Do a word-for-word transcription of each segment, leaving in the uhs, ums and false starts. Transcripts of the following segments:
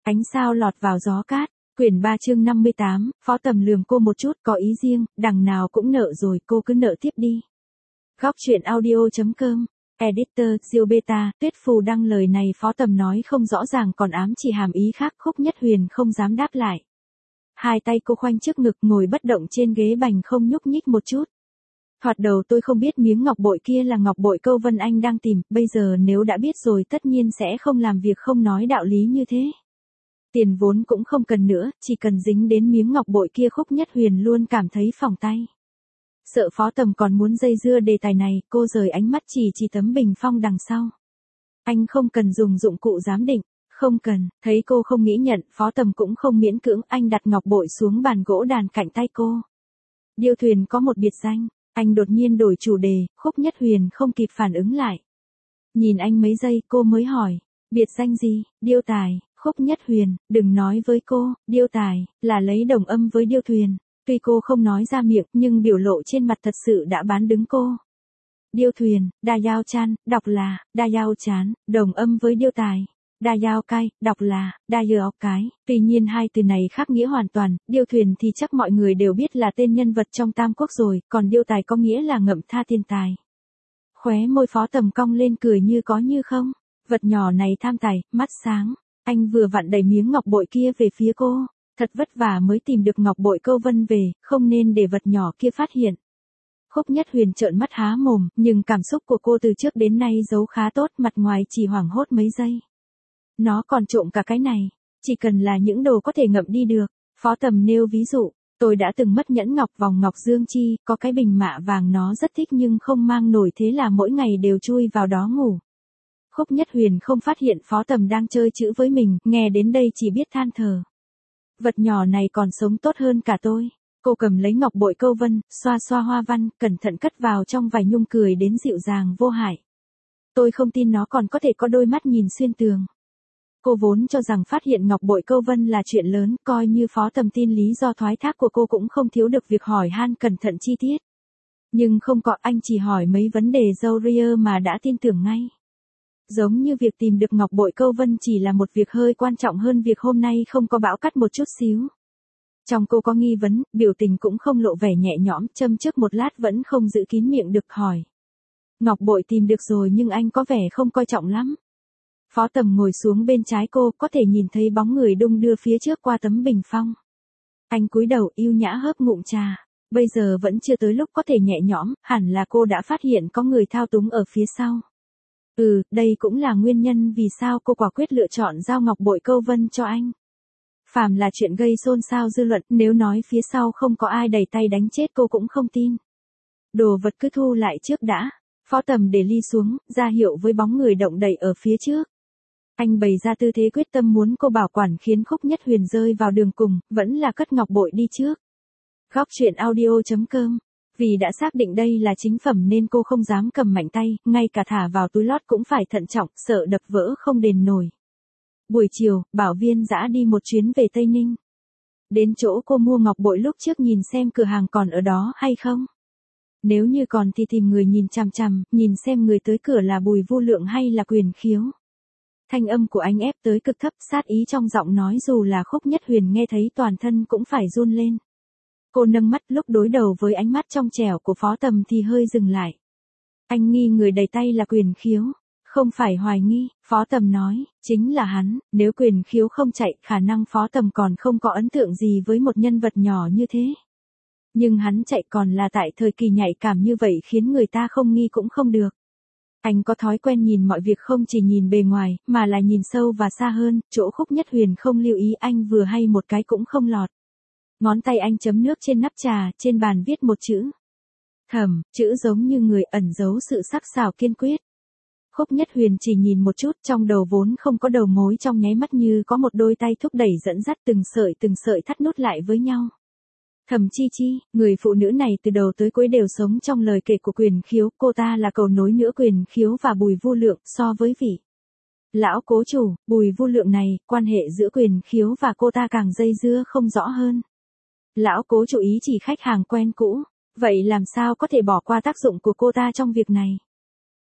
Ánh sao lọt vào gió cát, quyển ba chương năm mươi tám, Phó Tầm lườm cô một chút, có ý riêng, đằng nào cũng nợ rồi, cô cứ nợ tiếp đi. Góc truyện audio.com, Editor, Diêu Beta, Tuyết Phù đăng lời này Phó Tầm nói không rõ ràng còn ám chỉ hàm ý khác, Khúc Nhất Huyền không dám đáp lại. Hai tay cô khoanh trước ngực ngồi bất động trên ghế bành không nhúc nhích một chút. Thoạt đầu tôi không biết miếng ngọc bội kia là ngọc bội Câu Vân Anh đang tìm, bây giờ nếu đã biết rồi tất nhiên sẽ không làm việc không nói đạo lý như thế. Tiền vốn cũng không cần nữa, chỉ cần dính đến miếng ngọc bội kia Khúc Nhất Huyền luôn cảm thấy phỏng tay. Sợ Phó Tầm còn muốn dây dưa đề tài này, cô rời ánh mắt chỉ chỉ tấm bình phong đằng sau. Anh không cần dùng dụng cụ giám định, không cần, thấy cô không nghĩ nhận, Phó Tầm cũng không miễn cưỡng, anh đặt ngọc bội xuống bàn gỗ đàn cạnh tay cô. Điêu thuyền có một biệt danh, anh đột nhiên đổi chủ đề, Khúc Nhất Huyền không kịp phản ứng lại. Nhìn anh mấy giây cô mới hỏi, biệt danh gì, Điêu Tài. Khúc Nhất Huyền, đừng nói với cô, Điêu Tài, là lấy đồng âm với Điêu Thuyền. Tuy cô không nói ra miệng, nhưng biểu lộ trên mặt thật sự đã bán đứng cô. Điêu Thuyền, Đa Giao Chan, đọc là, Đa Giao Chán, đồng âm với Điêu Tài. Đa Giao Cai, đọc là, Đa Giao Cái. Tuy nhiên hai từ này khác nghĩa hoàn toàn, Điêu Thuyền thì chắc mọi người đều biết là tên nhân vật trong Tam Quốc rồi, còn Điêu Tài có nghĩa là ngậm tha thiên tài. Khóe môi Phó Tầm cong lên cười như có như không. Vật nhỏ này tham tài, mắt sáng. Anh vừa vặn đẩy miếng ngọc bội kia về phía cô, thật vất vả mới tìm được ngọc bội Câu Vân về, không nên để vật nhỏ kia phát hiện. Khúc Nhất Huyền trợn mắt há mồm, nhưng cảm xúc của cô từ trước đến nay giấu khá tốt, mặt ngoài chỉ hoảng hốt mấy giây. Nó còn trộm cả cái này, chỉ cần là những đồ có thể ngậm đi được. Phó Tầm nêu ví dụ, tôi đã từng mất nhẫn ngọc vòng ngọc dương chi, có cái bình mạ vàng nó rất thích nhưng không mang nổi, thế là mỗi ngày đều chui vào đó ngủ. Khúc Nhất Huyền không phát hiện Phó Tầm đang chơi chữ với mình, nghe đến đây chỉ biết than thở. Vật nhỏ này còn sống tốt hơn cả tôi. Cô cầm lấy ngọc bội Câu Vân, xoa xoa hoa văn, cẩn thận cất vào trong vài nhung, cười đến dịu dàng vô hại. Tôi không tin nó còn có thể có đôi mắt nhìn xuyên tường. Cô vốn cho rằng phát hiện ngọc bội Câu Vân là chuyện lớn, coi như Phó Tầm tin lý do thoái thác của cô cũng không thiếu được việc hỏi han cẩn thận chi tiết. Nhưng không có, anh chỉ hỏi mấy vấn đề râu ria mà đã tin tưởng ngay. Giống như việc tìm được ngọc bội Câu Vân chỉ là một việc hơi quan trọng hơn việc hôm nay không có bão cát một chút xíu. Trong cô có nghi vấn, biểu tình cũng không lộ vẻ nhẹ nhõm, châm trước một lát vẫn không giữ kín miệng được hỏi. Ngọc bội tìm được rồi nhưng anh có vẻ không coi trọng lắm. Phó Tầm ngồi xuống bên trái cô, có thể nhìn thấy bóng người đung đưa phía trước qua tấm bình phong. Anh cúi đầu yêu nhã hớp ngụm trà. Bây giờ vẫn chưa tới lúc có thể nhẹ nhõm, hẳn là cô đã phát hiện có người thao túng ở phía sau. Ừ, đây cũng là nguyên nhân vì sao cô quả quyết lựa chọn giao ngọc bội Câu Vân cho anh. Phàm là chuyện gây xôn xao dư luận, nếu nói phía sau không có ai đẩy tay đánh chết cô cũng không tin. Đồ vật cứ thu lại trước đã. Phó Tầm để ly xuống, ra hiệu với bóng người động đậy ở phía trước. Anh bày ra tư thế quyết tâm muốn cô bảo quản, khiến Khúc Nhất Huyền rơi vào đường cùng, vẫn là cất ngọc bội đi trước. Góc truyện audio.com. Vì đã xác định đây là chính phẩm nên cô không dám cầm mạnh tay, ngay cả thả vào túi lót cũng phải thận trọng, sợ đập vỡ không đền nổi. Buổi chiều, Bảo Viên dã đi một chuyến về Tây Ninh. Đến chỗ cô mua ngọc bội lúc trước nhìn xem cửa hàng còn ở đó hay không. Nếu như còn thì tìm người nhìn chằm chằm, nhìn xem người tới cửa là Bùi Vu Lượng hay là Quyền Khiếu. Thanh âm của anh ép tới cực thấp, sát ý trong giọng nói dù là Khúc Nhất Huyền nghe thấy toàn thân cũng phải run lên. Cô nâng mắt, lúc đối đầu với ánh mắt trong trẻo của Phó Tầm thì hơi dừng lại. Anh nghi người đầy tay là Quyền Khiếu. Không phải hoài nghi, Phó Tầm nói, chính là hắn, nếu Quyền Khiếu không chạy, khả năng Phó Tầm còn không có ấn tượng gì với một nhân vật nhỏ như thế. Nhưng hắn chạy còn là tại thời kỳ nhạy cảm như vậy khiến người ta không nghi cũng không được. Anh có thói quen nhìn mọi việc không chỉ nhìn bề ngoài, mà là nhìn sâu và xa hơn, chỗ Khúc Nhất Huyền không lưu ý anh vừa hay một cái cũng không lọt. Ngón tay anh chấm nước trên nắp trà, trên bàn viết một chữ. Thầm, chữ giống như người ẩn giấu sự sắc sảo kiên quyết. Khúc Nhất Huyền chỉ nhìn một chút, trong đầu vốn không có đầu mối, trong nháy mắt như có một đôi tay thúc đẩy dẫn dắt từng sợi từng sợi thắt nút lại với nhau. Thẩm Chi Chi, người phụ nữ này từ đầu tới cuối đều sống trong lời kể của Quyền Khiếu, cô ta là cầu nối giữa Quyền Khiếu và Bùi Vu Lượng, so với vị lão cố chủ, Bùi Vu Lượng này, quan hệ giữa Quyền Khiếu và cô ta càng dây dưa không rõ hơn. Lão cố chủ ý chỉ khách hàng quen cũ, vậy làm sao có thể bỏ qua tác dụng của cô ta trong việc này?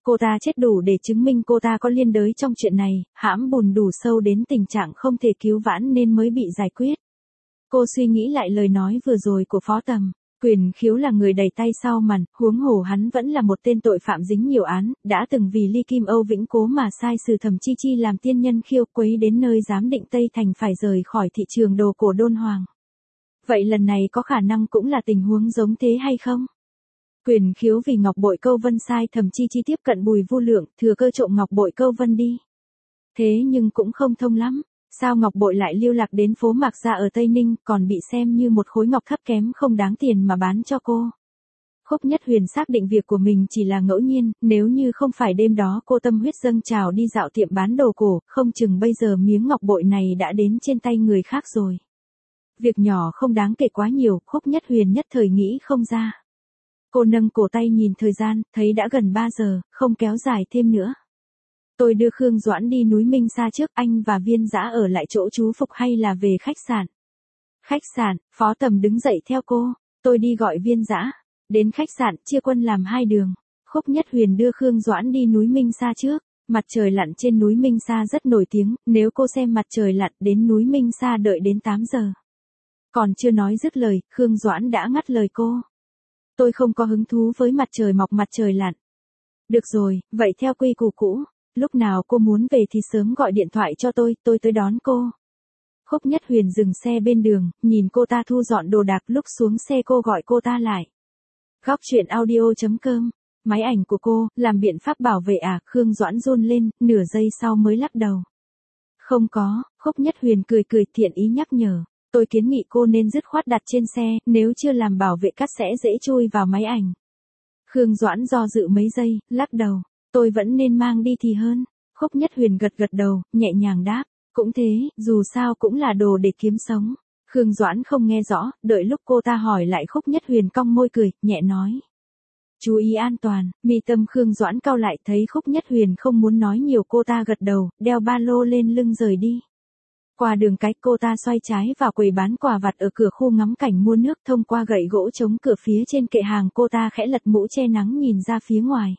Cô ta chết đủ để chứng minh cô ta có liên đới trong chuyện này, hãm bùn đủ sâu đến tình trạng không thể cứu vãn nên mới bị giải quyết. Cô suy nghĩ lại lời nói vừa rồi của Phó Tầm. Quyền Khiếu là người đẩy tay sau màn, huống hồ hắn vẫn là một tên tội phạm dính nhiều án, đã từng vì Ly Kim Âu Vĩnh Cố mà sai sử Thẩm Chi Chi làm tiên nhân khiêu quấy đến nơi giám định Tây Thành phải rời khỏi thị trường đồ cổ Đôn Hoàng. Vậy lần này có khả năng cũng là tình huống giống thế hay không? Quyền Khiếu vì ngọc bội câu vân sai Thẩm Chi Chi tiếp cận Bùi Vu Lượng, thừa cơ trộm ngọc bội câu vân đi. Thế nhưng cũng không thông lắm. Sao ngọc bội lại lưu lạc đến phố Mạc Gia ở Tây Ninh, còn bị xem như một khối ngọc thấp kém không đáng tiền mà bán cho cô? Khúc Nhất Huyền xác định việc của mình chỉ là ngẫu nhiên, nếu như không phải đêm đó cô tâm huyết dâng trào đi dạo tiệm bán đồ cổ, không chừng bây giờ miếng ngọc bội này đã đến trên tay người khác rồi. Việc nhỏ không đáng kể quá nhiều, Khúc Nhất Huyền nhất thời nghĩ không ra. Cô nâng cổ tay nhìn thời gian, thấy đã gần ba giờ, không kéo dài thêm nữa. Tôi đưa Khương Doãn đi núi Minh Sa trước, anh và Viên Dã ở lại chỗ trú phục hay là về khách sạn? Khách sạn, Phó Tầm đứng dậy theo cô, tôi đi gọi Viên Dã. Đến khách sạn, chia quân làm hai đường. Khúc Nhất Huyền đưa Khương Doãn đi núi Minh Sa trước. Mặt trời lặn trên núi Minh Sa rất nổi tiếng, nếu cô xem mặt trời lặn đến núi Minh Sa đợi đến tám giờ. Còn chưa nói dứt lời, Khương Doãn đã ngắt lời cô. Tôi không có hứng thú với mặt trời mọc mặt trời lặn. Được rồi, vậy theo quy củ cũ. Lúc nào cô muốn về thì sớm gọi điện thoại cho tôi, tôi tới đón cô. Khúc Nhất Huyền dừng xe bên đường, nhìn cô ta thu dọn đồ đạc, lúc xuống xe cô gọi cô ta lại. Góc truyện audio chấm com, máy ảnh của cô, làm biện pháp bảo vệ à? Khương Doãn run lên, nửa giây sau mới lắc đầu. Không có, Khúc Nhất Huyền cười cười thiện ý nhắc nhở. Tôi kiến nghị cô nên dứt khoát đặt trên xe, nếu chưa làm bảo vệ cắt sẽ dễ chui vào máy ảnh. Khương Doãn do dự mấy giây, lắc đầu. Tôi vẫn nên mang đi thì hơn. Khúc Nhất Huyền gật gật đầu, nhẹ nhàng đáp. Cũng thế, dù sao cũng là đồ để kiếm sống. Khương Doãn không nghe rõ, đợi lúc cô ta hỏi lại Khúc Nhất Huyền cong môi cười, nhẹ nói. Chú ý an toàn, mi tâm Khương Doãn cau lại, thấy Khúc Nhất Huyền không muốn nói nhiều, cô ta gật đầu, đeo ba lô lên lưng rời đi. Qua đường cái, cô ta xoay trái vào quầy bán quà vặt ở cửa khu ngắm cảnh mua nước, thông qua gậy gỗ chống cửa phía trên kệ hàng, cô ta khẽ lật mũ che nắng nhìn ra phía ngoài.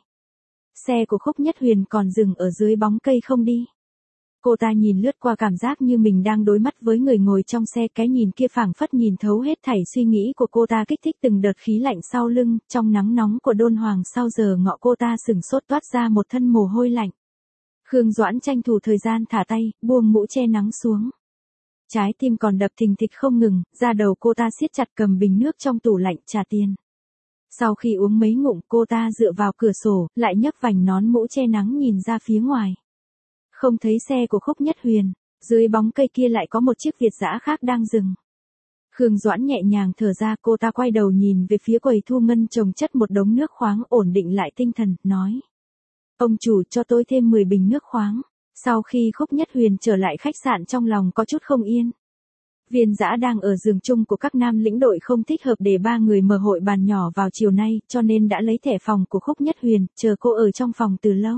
Xe của Khúc Nhất Huyền còn dừng ở dưới bóng cây không đi. Cô ta nhìn lướt qua, cảm giác như mình đang đối mắt với người ngồi trong xe, cái nhìn kia phảng phất nhìn thấu hết thảy suy nghĩ của cô ta, kích thích từng đợt khí lạnh sau lưng, trong nắng nóng của Đôn Hoàng sau giờ ngọ cô ta sửng sốt toát ra một thân mồ hôi lạnh. Khương Doãn tranh thủ thời gian thả tay, buông mũ che nắng xuống. Trái tim còn đập thình thịch không ngừng, da đầu cô ta siết chặt cầm bình nước trong tủ lạnh trả tiền. Sau khi uống mấy ngụm, cô ta dựa vào cửa sổ, lại nhấc vành nón mũ che nắng nhìn ra phía ngoài. Không thấy xe của Khúc Nhất Huyền, dưới bóng cây kia lại có một chiếc Việt dã khác đang dừng. Khương Doãn nhẹ nhàng thở ra, cô ta quay đầu nhìn về phía quầy thu ngân chồng chất một đống nước khoáng, ổn định lại tinh thần, nói. Ông chủ, cho tôi thêm mười bình nước khoáng. Sau khi Khúc Nhất Huyền trở lại khách sạn, trong lòng có chút không yên. Viên Dã đang ở giường chung của các nam lĩnh đội, không thích hợp để ba người mở hội bàn nhỏ vào chiều nay, cho nên đã lấy thẻ phòng của Khúc Nhất Huyền, chờ cô ở trong phòng từ lâu.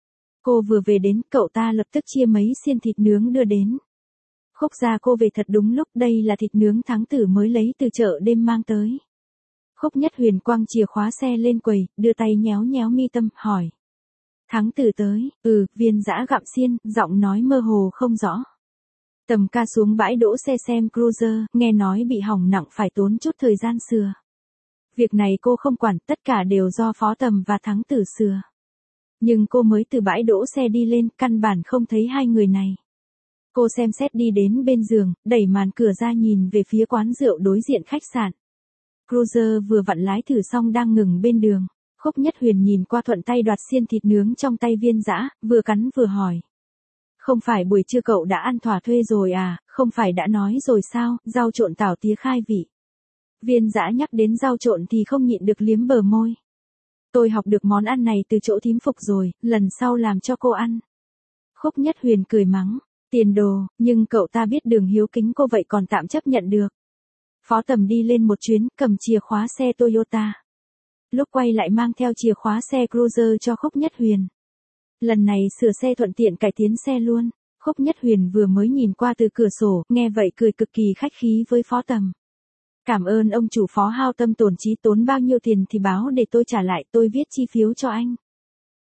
Cô vừa về đến, cậu ta lập tức chia mấy xiên thịt nướng đưa đến. Khúc gia cô về thật đúng lúc, đây là thịt nướng Thắng Tử mới lấy từ chợ đêm mang tới. Khúc Nhất Huyền quăng chìa khóa xe lên quầy, đưa tay nhéo nhéo mi tâm, hỏi. Thắng Tử tới, ừ, Viên Dã gặm xiên, giọng nói mơ hồ không rõ. Tầm ca xuống bãi đỗ xe xem Cruiser, nghe nói bị hỏng nặng phải tốn chút thời gian sửa. Việc này cô không quản, tất cả đều do Phó Tầm và Thắng Tử sửa. Nhưng cô mới từ bãi đỗ xe đi lên, căn bản không thấy hai người này. Cô xem xét đi đến bên giường, đẩy màn cửa ra nhìn về phía quán rượu đối diện khách sạn. Cruiser vừa vặn lái thử xong đang ngừng bên đường. Khúc Nhất Huyền nhìn qua, thuận tay đoạt xiên thịt nướng trong tay Viên Dã, vừa cắn vừa hỏi. Không phải buổi trưa cậu đã ăn thỏa thuê rồi à, không phải đã nói rồi sao, rau trộn tảo tía khai vị. Viên Dã nhắc đến rau trộn thì không nhịn được liếm bờ môi. Tôi học được món ăn này từ chỗ thím Phục rồi, lần sau làm cho cô ăn. Khúc Nhất Huyền cười mắng, tiền đồ, nhưng cậu ta biết đường hiếu kính cô vậy còn tạm chấp nhận được. Phó Tầm đi lên một chuyến, cầm chìa khóa xe Toyota. Lúc quay lại mang theo chìa khóa xe Cruiser cho Khúc Nhất Huyền. Lần này sửa xe thuận tiện cải tiến xe luôn. Khúc Nhất Huyền vừa mới nhìn qua từ cửa sổ, nghe vậy cười cực kỳ khách khí với Phó Tầm. Cảm ơn ông chủ Phó hao tâm tổn trí, tốn bao nhiêu tiền thì báo để tôi trả lại, tôi viết chi phiếu cho anh.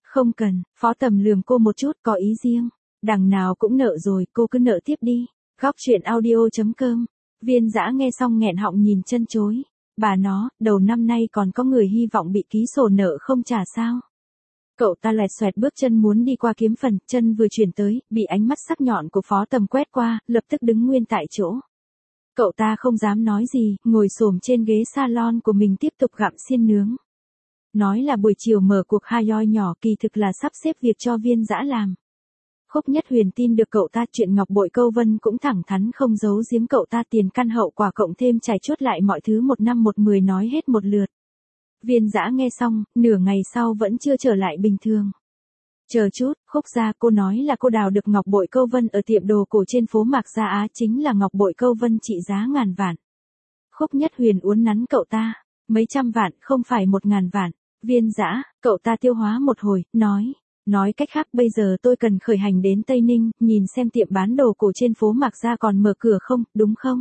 Không cần, Phó Tầm lườm cô một chút, có ý riêng. Đằng nào cũng nợ rồi, cô cứ nợ tiếp đi. Góc chuyện audio chấm com. Viên Dã nghe xong nghẹn họng nhìn chân chối. Bà nó, đầu năm nay còn có người hy vọng bị ký sổ nợ không trả sao? Cậu ta lẹt xoẹt bước chân muốn đi qua kiếm phần, chân vừa chuyển tới, bị ánh mắt sắc nhọn của Phó Tầm quét qua, lập tức đứng nguyên tại chỗ. Cậu ta không dám nói gì, ngồi xổm trên ghế salon của mình tiếp tục gặm xiên nướng. Nói là buổi chiều mở cuộc Hayoi nhỏ, kỳ thực là sắp xếp việc cho Viên Dã làm. Khúc Nhất Huyền tin được cậu ta, chuyện Ngọc Bội Câu Vân cũng thẳng thắn không giấu giếm cậu ta, tiền căn hậu quả cộng thêm trải chuốt lại mọi thứ một năm một mười nói hết một lượt. Viên Dã nghe xong, nửa ngày sau vẫn chưa trở lại bình thường. Chờ chút, Khúc gia, cô nói là cô đào được Ngọc Bội Câu Vân ở tiệm đồ cổ trên phố Mạc Gia Á, chính là Ngọc Bội Câu Vân trị giá ngàn vạn. Khúc Nhất Huyền uốn nắn cậu ta, mấy trăm vạn, không phải một ngàn vạn. Viên Dã, cậu ta tiêu hóa một hồi, nói, nói cách khác bây giờ tôi cần khởi hành đến Tây Ninh, nhìn xem tiệm bán đồ cổ trên phố Mạc Gia còn mở cửa không, đúng không?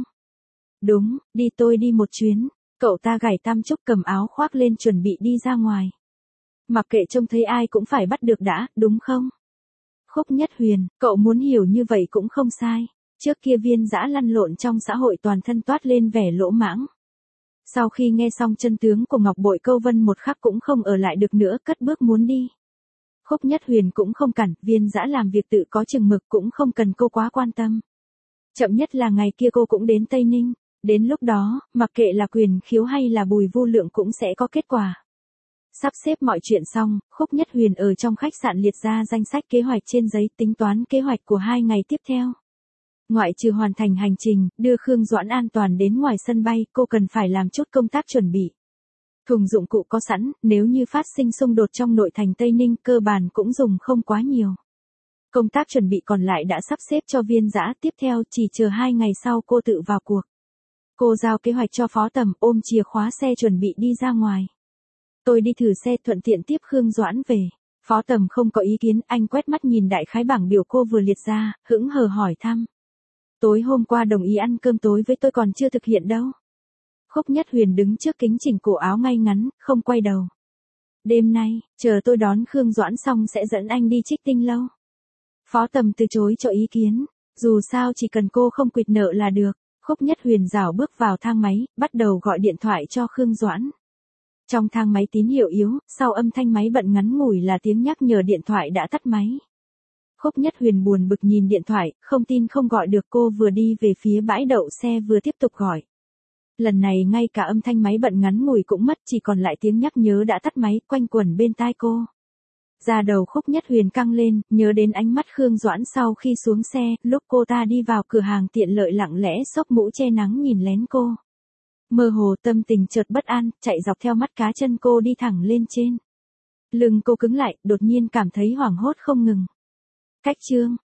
Đúng, đi tôi đi một chuyến. Cậu ta gảy tam trúc cầm áo khoác lên chuẩn bị đi ra ngoài. Mặc kệ trông thấy ai cũng phải bắt được đã, đúng không? Khúc Nhất Huyền, cậu muốn hiểu như vậy cũng không sai. Trước kia Viên Dã lăn lộn trong xã hội toàn thân toát lên vẻ lỗ mãng. Sau khi nghe xong chân tướng của Ngọc Bội Câu Vân một khắc cũng không ở lại được nữa, cất bước muốn đi. Khúc Nhất Huyền cũng không cản, Viên Dã làm việc tự có chừng mực, cũng không cần cô quá quan tâm. Chậm nhất là ngày kia cô cũng đến Tây Ninh. Đến lúc đó, mặc kệ là Quyền Khiếu hay là Bùi Vu Lượng cũng sẽ có kết quả. Sắp xếp mọi chuyện xong, Khúc Nhất Huyền ở trong khách sạn liệt ra danh sách kế hoạch trên giấy, tính toán kế hoạch của hai ngày tiếp theo. Ngoại trừ hoàn thành hành trình, đưa Khương Doãn an toàn đến ngoài sân bay, cô cần phải làm chút công tác chuẩn bị. Thùng dụng cụ có sẵn, nếu như phát sinh xung đột trong nội thành Tây Ninh, cơ bản cũng dùng không quá nhiều. Công tác chuẩn bị còn lại đã sắp xếp cho Viên Dã, tiếp theo chỉ chờ hai ngày sau cô tự vào cuộc. Cô giao kế hoạch cho Phó Tầm, ôm chìa khóa xe chuẩn bị đi ra ngoài. Tôi đi thử xe thuận tiện tiếp Khương Doãn về. Phó Tầm không có ý kiến, anh quét mắt nhìn đại khái bảng biểu cô vừa liệt ra, hững hờ hỏi thăm. Tối hôm qua đồng ý ăn cơm tối với tôi còn chưa thực hiện đâu. Khúc Nhất Huyền đứng trước kính chỉnh cổ áo ngay ngắn, không quay đầu. Đêm nay, chờ tôi đón Khương Doãn xong sẽ dẫn anh đi Trích Tinh Lâu. Phó Tầm từ chối cho ý kiến, dù sao chỉ cần cô không quỵt nợ là được. Khúc Nhất Huyền rảo bước vào thang máy, bắt đầu gọi điện thoại cho Khương Doãn. Trong thang máy tín hiệu yếu, sau âm thanh máy bận ngắn ngủi là tiếng nhắc nhở điện thoại đã tắt máy. Khúc Nhất Huyền buồn bực nhìn điện thoại, không tin không gọi được, cô vừa đi về phía bãi đậu xe vừa tiếp tục gọi. Lần này ngay cả âm thanh máy bận ngắn ngủi cũng mất, chỉ còn lại tiếng nhắc nhớ đã tắt máy quanh quẩn bên tai cô. Da đầu Khúc Nhất Huyền căng lên, nhớ đến ánh mắt Khương Doãn sau khi xuống xe, lúc cô ta đi vào cửa hàng tiện lợi lặng lẽ xốc mũ che nắng nhìn lén cô. Mơ hồ tâm tình chợt bất an, chạy dọc theo mắt cá chân cô đi thẳng lên trên. Lưng cô cứng lại, đột nhiên cảm thấy hoảng hốt không ngừng. Cách chương,